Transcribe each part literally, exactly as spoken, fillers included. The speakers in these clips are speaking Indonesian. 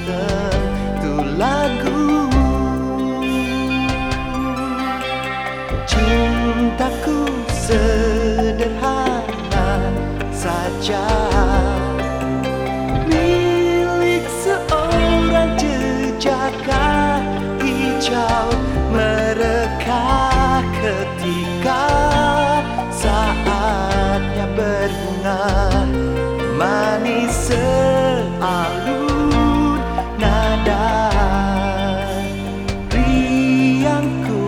tentu lagu. Cintaku sederhana saja, milik seorang jejaka hijau mereka ketika saatnya berbunga, manis sealun nada riangku.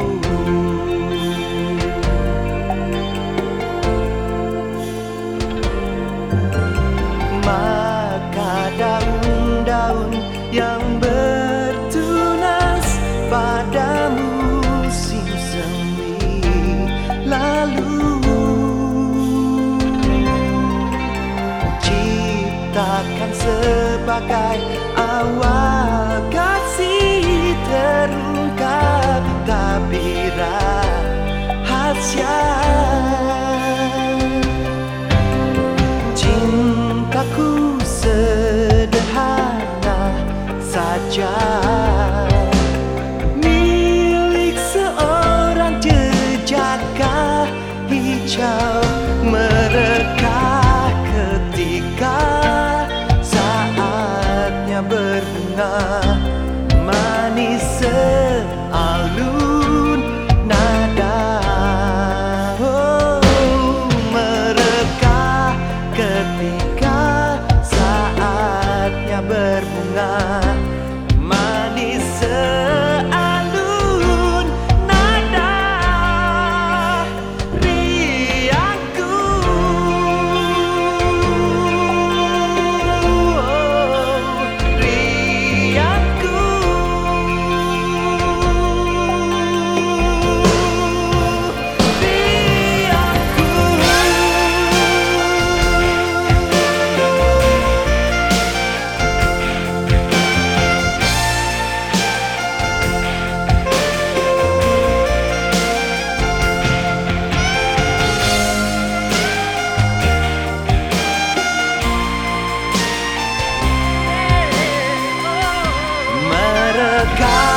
Maka daun-daun yang bertunas pada musim semi lalu, ciptakan sebagai awal kasih terungkap tapi rahasia. Cintaku sederhana saja, milik seorang jejaka hijau mereka ketika saatnya berbunga, manis sealun nada. Oh, mereka ketika saatnya berbunga, manis sealun nada riangku. Oh, riangku. Mereka